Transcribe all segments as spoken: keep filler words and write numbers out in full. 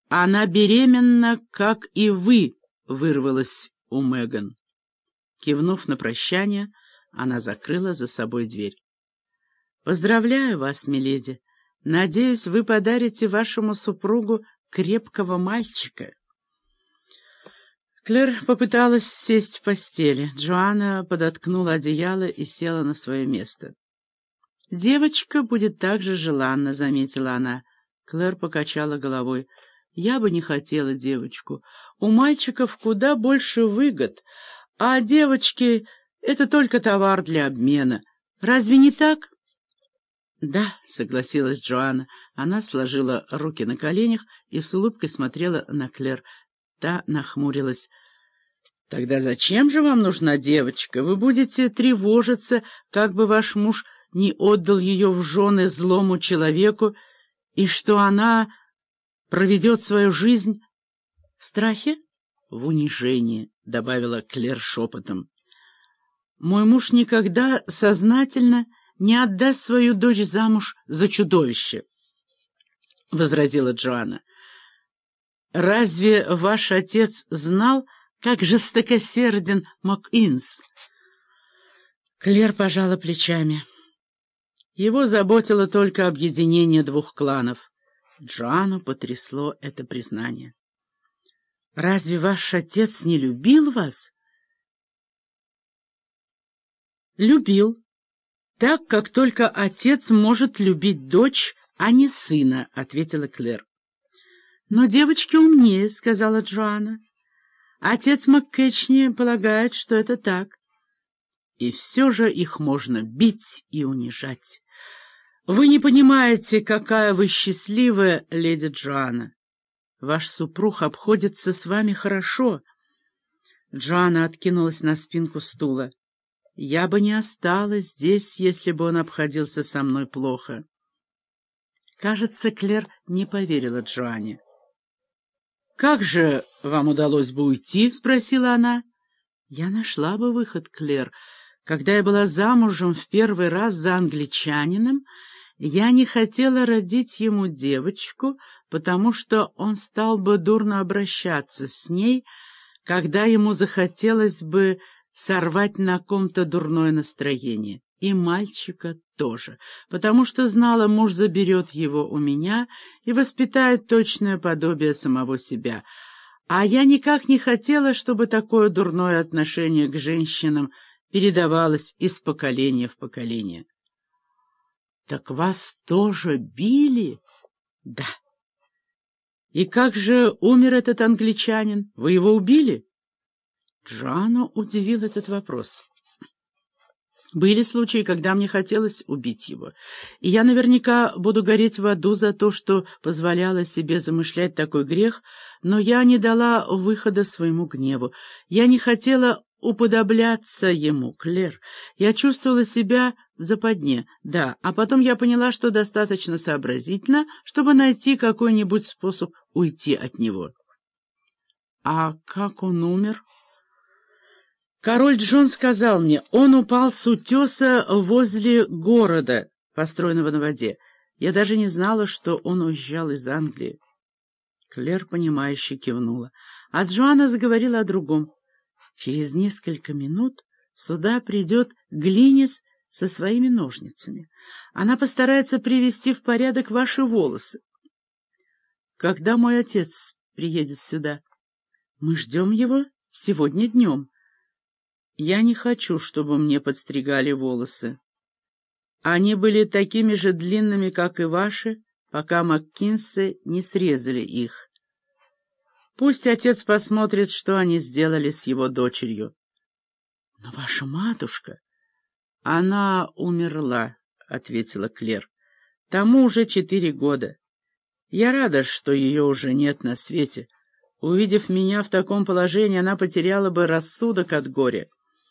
«Она беременна, как и вы», — вырвалась у Меган. Кивнув на прощание, она закрыла за собой дверь. «Поздравляю вас, миледи. Надеюсь, вы подарите вашему супругу крепкого мальчика». Клэр попыталась сесть в постели. Джоанна подоткнула одеяло и села на свое место. «Девочка будет так же желанна», — заметила она. Клэр покачала головой. «Я бы не хотела девочку. У мальчиков куда больше выгод, а девочки — это только товар для обмена. Разве не так?» «Да», — согласилась Джоанна. Она сложила руки на коленях и с улыбкой смотрела на Клэр. Та нахмурилась. «Тогда зачем же вам нужна девочка? Вы будете тревожиться, как бы ваш муж не отдал ее в жены злому человеку, и что она проведет свою жизнь в страхе, в унижении», — добавила Клэр шепотом. «Мой муж никогда сознательно не отдаст свою дочь замуж за чудовище», — возразила Джоанна. «Разве ваш отец знал, как жестокосерден МакИнс?» Клэр пожала плечами. Его заботило только объединение двух кланов. Джоанну потрясло это признание. «Разве ваш отец не любил вас?» «Любил. Так, как только отец может любить дочь, а не сына», — ответила Клэр. «Но девочки умнее», — сказала Джоанна. «Отец МакКетчни полагает, что это так. И все же их можно бить и унижать. Вы не понимаете, какая вы счастливая, леди Джоанна. Ваш супруг обходится с вами хорошо». Джоанна откинулась на спинку стула. «Я бы не осталась здесь, если бы он обходился со мной плохо». Кажется, Клэр не поверила Джоанне. «Как же вам удалось бы уйти?» — спросила она. «Я нашла бы выход, Клэр. Когда я была замужем в первый раз за англичанином, я не хотела родить ему девочку, потому что он стал бы дурно обращаться с ней, когда ему захотелось бы сорвать на ком-то дурное настроение. И мальчика тоже, потому что знала, муж заберет его у меня и воспитает точное подобие самого себя. А я никак не хотела, чтобы такое дурное отношение к женщинам передавалось из поколения в поколение». «Так вас тоже били?» «Да». «И как же умер этот англичанин? Вы его убили?» Джоанну удивил этот вопрос. «Были случаи, когда мне хотелось убить его, и я наверняка буду гореть в аду за то, что позволяла себе замышлять такой грех, но я не дала выхода своему гневу. Я не хотела уподобляться ему, Клэр. Я чувствовала себя в западне, да, а потом я поняла, что достаточно сообразительна, чтобы найти какой-нибудь способ уйти от него». «А как он умер?» «Король Джон сказал мне, он упал с утеса возле города, построенного на воде. Я даже не знала, что он уезжал из Англии». Клэр, понимающе кивнула, а Джоанна заговорила о другом. «Через несколько минут сюда придет Глинис со своими ножницами. Она постарается привести в порядок ваши волосы». «Когда мой отец приедет сюда?» «Мы ждем его сегодня днем. Я не хочу, чтобы мне подстригали волосы. Они были такими же длинными, как и ваши, пока МакКинсы не срезали их. Пусть отец посмотрит, что они сделали с его дочерью». «Но ваша матушка...» «Она умерла», — ответила Клэр. «Тому уже четыре года. Я рада, что ее уже нет на свете. Увидев меня в таком положении, она потеряла бы рассудок от горя».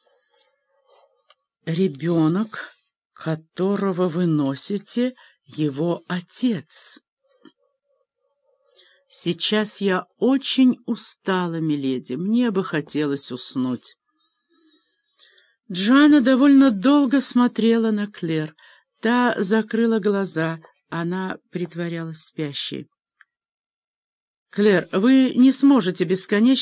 «Ребенок, которого вы носите, его отец». «Сейчас я очень устала, миледи. Мне бы хотелось уснуть». Джоанна довольно долго смотрела на Клэр. Та закрыла глаза, она притворялась спящей. Клэр, вы не сможете бесконечно